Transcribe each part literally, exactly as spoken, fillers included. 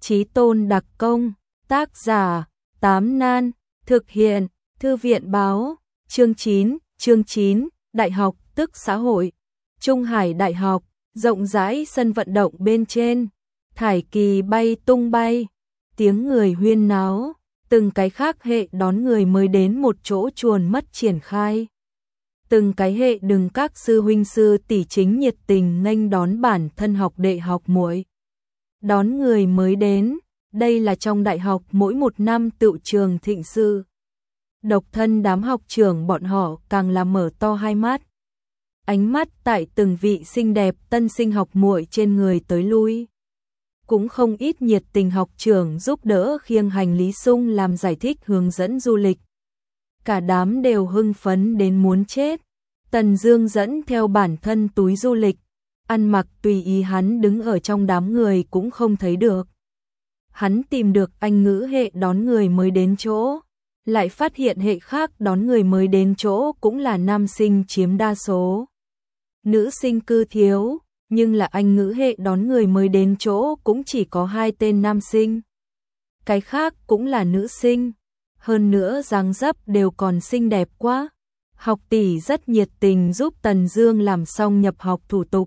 Chí Tôn đặc công, tác giả, Tám Nan, thực hiện, Thư viện báo, chương chín, chương chín, Đại học tức xã hội, Trung Hải Đại học, rộng rãi sân vận động bên trên, thải kỳ bay tung bay, tiếng người huyên náo, từng cái khác hệ đón người mới đến một chỗ chuồn mất triển khai. Từng cái hệ đừng các sư huynh sư tỷ chính nhiệt tình nghênh đón bản thân học đệ học muội. Đón người mới đến, đây là trong đại học mỗi một năm tựu trường thịnh sự. Độc thân đám học trưởng bọn họ càng là mở to hai mắt. Ánh mắt tại từng vị xinh đẹp tân sinh học muội trên người tới lui. Cũng không ít nhiệt tình học trưởng giúp đỡ khiêng hành lý sung làm giải thích hướng dẫn du lịch. Cả đám đều hưng phấn đến muốn chết. Tần Dương dẫn theo bản thân túi du lịch, ăn mặc tùy ý hắn đứng ở trong đám người cũng không thấy được. Hắn tìm được Anh ngữ hệ đón người mới đến chỗ, lại phát hiện hệ khác đón người mới đến chỗ cũng là nam sinh chiếm đa số. Nữ sinh cư thiếu, nhưng là Anh ngữ hệ đón người mới đến chỗ cũng chỉ có hai tên nam sinh. Cái khác cũng là nữ sinh, hơn nữa dáng dấp đều còn xinh đẹp quá. Học tỷ rất nhiệt tình giúp Tần Dương làm xong nhập học thủ tục.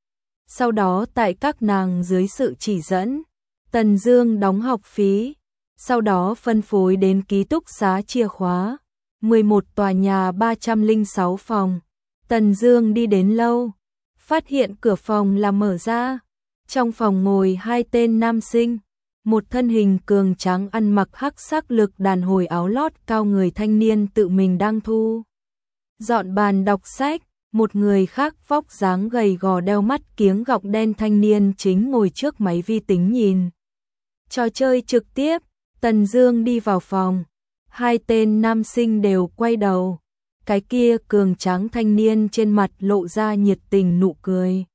Sau đó tại các nàng dưới sự chỉ dẫn, Tần Dương đóng học phí, sau đó phân phối đến ký túc xá chìa khóa, mười một tòa nhà ba trăm lẻ sáu phòng. Tần Dương đi đến lâu, phát hiện cửa phòng là mở ra, trong phòng ngồi hai tên nam sinh, một thân hình cường tráng ăn mặc hắc sắc lực đàn hồi áo lót cao người thanh niên tự mình đang thu dọn bàn đọc sách, một người khác vóc dáng gầy gò đeo mắt kiếng gọng đen thanh niên chính ngồi trước máy vi tính nhìn trò chơi trực tiếp. Tần Dương đi vào phòng, hai tên nam sinh đều quay đầu, cái kia cường tráng thanh niên trên mặt lộ ra nhiệt tình nụ cười.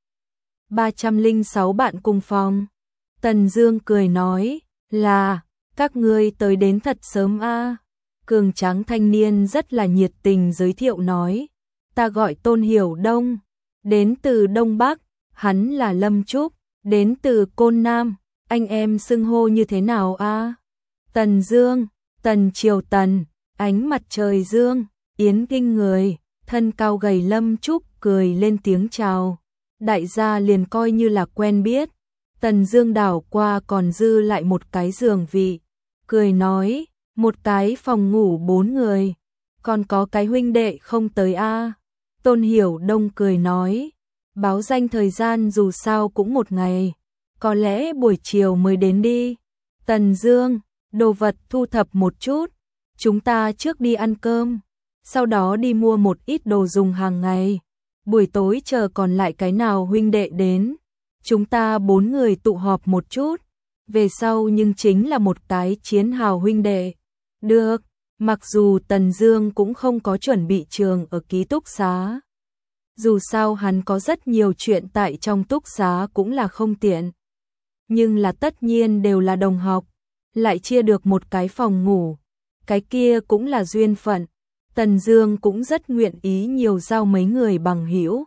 ba trăm lẻ sáu bạn cùng phòng. Tần Dương cười nói, là, các ngươi tới đến thật sớm a. Cường tráng thanh niên rất là nhiệt tình giới thiệu nói, ta gọi Tôn Hiểu Đông, đến từ Đông Bắc, hắn là Lâm Trúc, đến từ Côn Nam, anh em xưng hô như thế nào a? Tần Dương, Tần Triều Tần, ánh mặt trời dương, yến kinh người, thân cao gầy Lâm Trúc cười lên tiếng chào. Đại gia liền coi như là quen biết. Tần Dương đảo qua còn dư lại một cái giường vị, cười nói, một cái phòng ngủ bốn người, còn có cái huynh đệ không tới a. Tôn Hiểu Đông cười nói, báo danh thời gian dù sao cũng một ngày, có lẽ buổi chiều mới đến đi. Tần Dương, đồ vật thu thập một chút, chúng ta trước đi ăn cơm, sau đó đi mua một ít đồ dùng hàng ngày. Buổi tối chờ còn lại cái nào huynh đệ đến, chúng ta bốn người tụ họp một chút, về sau nhưng chính là một cái chiến hào huynh đệ. Được, mặc dù Tần Dương cũng không có chuẩn bị trường ở ký túc xá. Dù sao hắn có rất nhiều chuyện tại trong túc xá cũng là không tiện. Nhưng là tất nhiên đều là đồng học, lại chia được một cái phòng ngủ, cái kia cũng là duyên phận. Tần Dương cũng rất nguyện ý nhiều giao mấy người bằng hữu.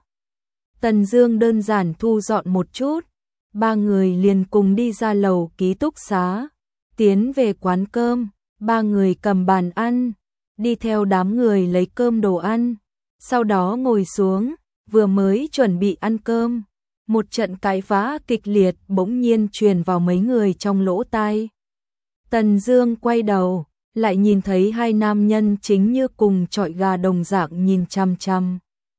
Tần Dương đơn giản thu dọn một chút, ba người liền cùng đi ra lầu ký túc xá, tiến về quán cơm, ba người cầm bàn ăn, đi theo đám người lấy cơm đồ ăn, sau đó ngồi xuống, vừa mới chuẩn bị ăn cơm, một trận cãi vã kịch liệt bỗng nhiên truyền vào mấy người trong lỗ tai. Tần Dương quay đầu, lại nhìn thấy hai nam nhân chính như cùng chọi gà đồng dạng nhìn chăm chăm.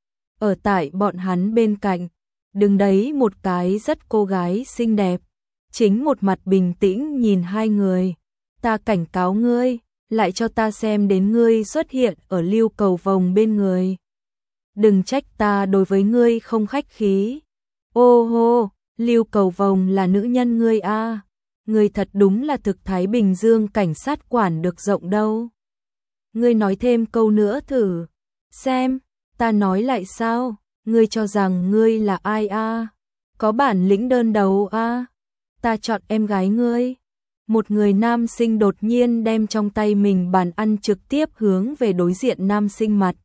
Ở tại bọn hắn bên cạnh, đứng đấy một cái rất cô gái xinh đẹp, chính một mặt bình tĩnh nhìn hai người. Ta cảnh cáo ngươi, lại cho ta xem đến ngươi xuất hiện ở Lưu Cầu Vồng bên người. Đừng trách ta đối với ngươi không khách khí. Ô hô, Lưu Cầu Vồng là nữ nhân ngươi a. Ngươi thật đúng là thực Thái Bình Dương cảnh sát quản được rộng đâu. Ngươi nói thêm câu nữa thử xem, ta nói lại sao? Ngươi cho rằng ngươi là ai a? Có bản lĩnh đơn đầu a? Ta chọn em gái ngươi. Một người nam sinh đột nhiên đem trong tay mình bàn ăn trực tiếp hướng về đối diện nam sinh mặt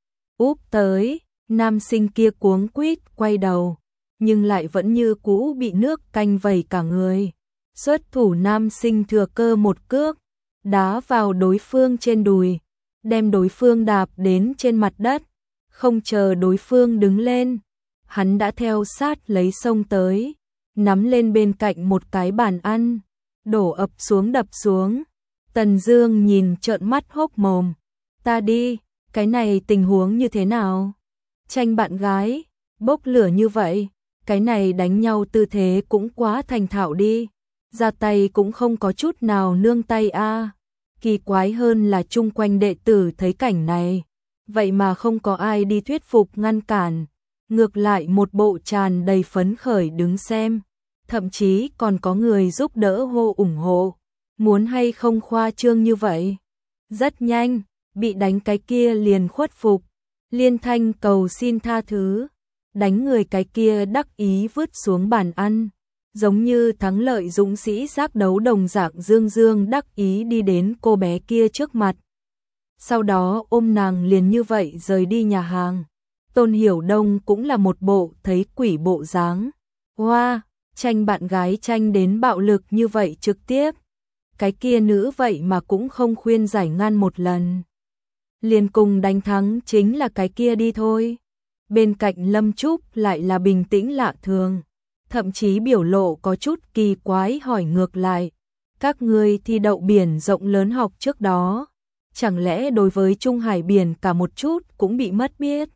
úp tới. Nam sinh kia cuống quýt quay đầu, nhưng lại vẫn như cũ bị nước canh vẩy cả người. Xuất thủ nam sinh thừa cơ một cước, đá vào đối phương trên đùi, đem đối phương đạp đến trên mặt đất, không chờ đối phương đứng lên, hắn đã theo sát lấy xông tới, nắm lên bên cạnh một cái bàn ăn, đổ ập xuống đập xuống. Tần Dương nhìn trợn mắt hốc mồm, ta đi, cái này tình huống như thế nào? Tranh bạn gái, bốc lửa như vậy, cái này đánh nhau tư thế cũng quá thành thạo đi, ra tay cũng không có chút nào nương tay a. À. Kỳ quái hơn là chung quanh đệ tử thấy cảnh này, vậy mà không có ai đi thuyết phục ngăn cản, ngược lại một bộ tràn đầy phấn khởi đứng xem, thậm chí còn có người giúp đỡ hô ủng hộ, muốn hay không khoa trương như vậy. Rất nhanh, bị đánh cái kia liền khuất phục, liên thanh cầu xin tha thứ, đánh người cái kia đắc ý vứt xuống bàn ăn, giống như thắng lợi dũng sĩ giác đấu đồng dạng dương dương đắc ý đi đến cô bé kia trước mặt. Sau đó ôm nàng liền như vậy rời đi nhà hàng. Tôn Hiểu Đông cũng là một bộ thấy quỷ bộ dáng. Hoa, wow, tranh bạn gái tranh đến bạo lực như vậy trực tiếp. Cái kia nữ vậy mà cũng không khuyên giải ngăn một lần. Liền cùng đánh thắng chính là cái kia đi thôi. Bên cạnh Lâm Trúc lại là bình tĩnh lạ thường. Thậm chí biểu lộ có chút kỳ quái hỏi ngược lại. Các ngươi thi đậu biển rộng lớn học trước đó. Chẳng lẽ đối với Trung Hải biển cả một chút cũng bị mất biết?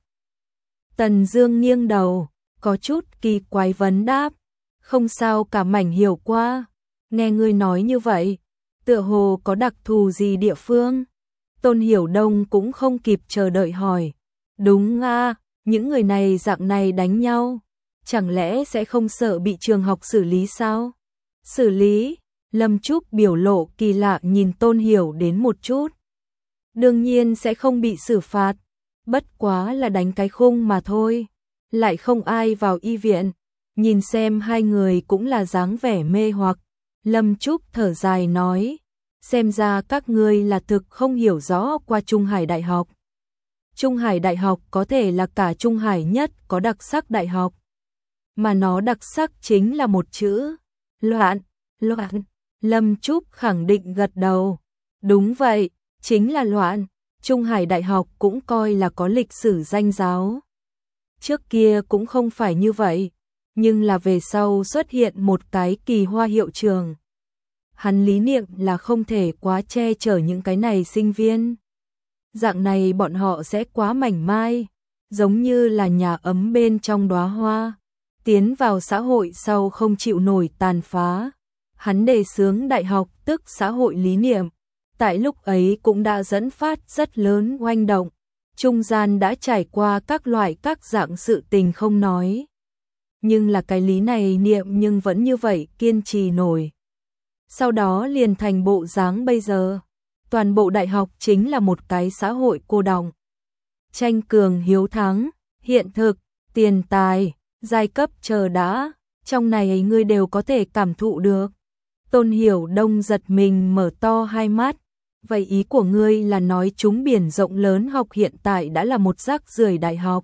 Tần Dương nghiêng đầu, có chút kỳ quái vấn đáp. Không sao cả mảnh hiểu qua. Nghe ngươi nói như vậy, tựa hồ có đặc thù gì địa phương? Tôn Hiểu Đông cũng không kịp chờ đợi hỏi. Đúng a, những người này dạng này đánh nhau, chẳng lẽ sẽ không sợ bị trường học xử lý sao? Xử lý? Lâm Trúc biểu lộ kỳ lạ nhìn Tôn Hiểu đến một chút. Đương nhiên sẽ không bị xử phạt, bất quá là đánh cái khung mà thôi, lại không ai vào y viện. Nhìn xem hai người cũng là dáng vẻ mê hoặc, Lâm Trúc thở dài nói, xem ra các ngươi là thực không hiểu rõ qua Trung Hải Đại học. Trung Hải Đại học có thể là cả Trung Hải nhất có đặc sắc đại học, mà nó đặc sắc chính là một chữ, loạn, loạn. Lâm Trúc khẳng định gật đầu, đúng vậy, chính là loạn. Trung Hải Đại học cũng coi là có lịch sử danh giáo. Trước kia cũng không phải như vậy, nhưng là về sau xuất hiện một cái kỳ hoa hiệu trường. Hắn lý niệm là không thể quá che chở những cái này sinh viên. Dạng này bọn họ sẽ quá mảnh mai, giống như là nhà ấm bên trong đóa hoa, tiến vào xã hội sau không chịu nổi tàn phá. Hắn đề xướng đại học tức xã hội lý niệm, tại lúc ấy cũng đã dẫn phát rất lớn oanh động, trung gian đã trải qua các loại các dạng sự tình không nói. Nhưng là cái lý này niệm nhưng vẫn như vậy kiên trì nổi. Sau đó liền thành bộ dáng bây giờ, toàn bộ đại học chính là một cái xã hội cô đọng. Tranh cường hiếu thắng, hiện thực, tiền tài, giai cấp chờ đã, trong này ấy ngươi đều có thể cảm thụ được. Tôn Hiểu Đông giật mình mở to hai mắt, vậy ý của ngươi là nói chúng biển rộng lớn học hiện tại đã là một rác rưởi đại học?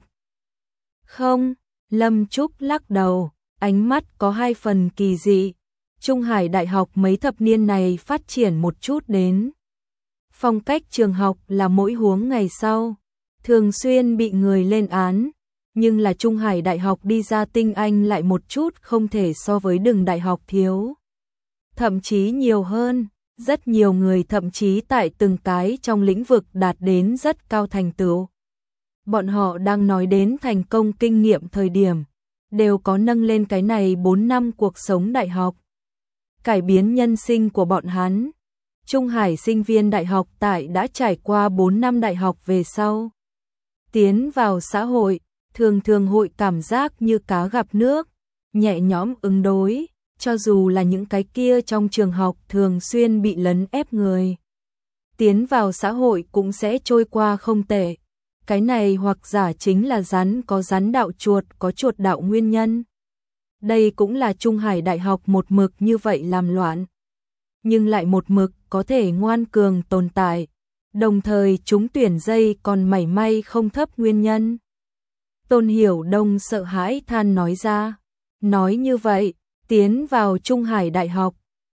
Không, Lâm Trúc lắc đầu, ánh mắt có hai phần kỳ dị. Trung Hải Đại học mấy thập niên này phát triển một chút đến. Phong cách trường học là mỗi huống ngày sau, thường xuyên bị người lên án, nhưng là Trung Hải Đại học đi ra tinh anh lại một chút không thể so với Đường Đại học thiếu. Thậm chí nhiều hơn, rất nhiều người thậm chí tại từng cái trong lĩnh vực đạt đến rất cao thành tựu. Bọn họ đang nói đến thành công kinh nghiệm thời điểm, đều có nâng lên cái này bốn năm cuộc sống đại học. Cải biến nhân sinh của bọn hắn. Trung Hải sinh viên đại học tại đã trải qua bốn năm đại học về sau. Tiến vào xã hội, thường thường hội cảm giác như cá gặp nước, nhẹ nhõm ứng đối, cho dù là những cái kia trong trường học thường xuyên bị lấn ép người. Tiến vào xã hội cũng sẽ trôi qua không tệ. Cái này hoặc giả chính là rắn có rắn đạo chuột có chuột đạo nguyên nhân. Đây cũng là Trung Hải Đại học một mực như vậy làm loạn, nhưng lại một mực có thể ngoan cường tồn tại, đồng thời chúng tuyển dây còn mảy may không thấp nguyên nhân. Tôn Hiểu Đông sợ hãi than nói ra, nói như vậy, tiến vào Trung Hải Đại học,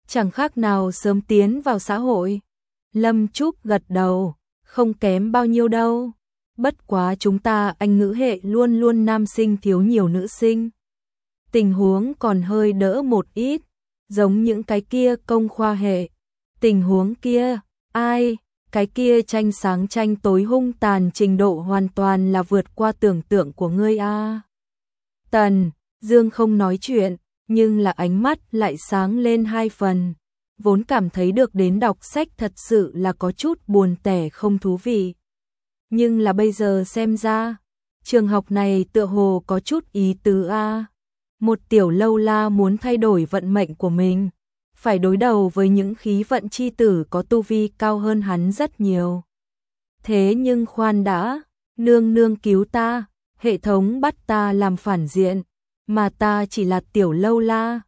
chẳng khác nào sớm tiến vào xã hội. Lâm Trúc gật đầu, không kém bao nhiêu đâu. Bất quá chúng ta Anh ngữ hệ luôn luôn nam sinh thiếu nhiều nữ sinh. Tình huống còn hơi đỡ một ít, giống những cái kia công khoa hệ. Tình huống kia, ai, cái kia tranh sáng tranh tối hung tàn trình độ hoàn toàn là vượt qua tưởng tượng của ngươi a. Tần Dương không nói chuyện, nhưng là ánh mắt lại sáng lên hai phần. Vốn cảm thấy được đến đọc sách thật sự là có chút buồn tẻ không thú vị. Nhưng là bây giờ xem ra, trường học này tựa hồ có chút ý tứ a. Một tiểu lâu la muốn thay đổi vận mệnh của mình, phải đối đầu với những khí vận chi tử có tu vi cao hơn hắn rất nhiều. Thế nhưng khoan đã, nương nương cứu ta, hệ thống bắt ta làm phản diện, mà ta chỉ là tiểu lâu la,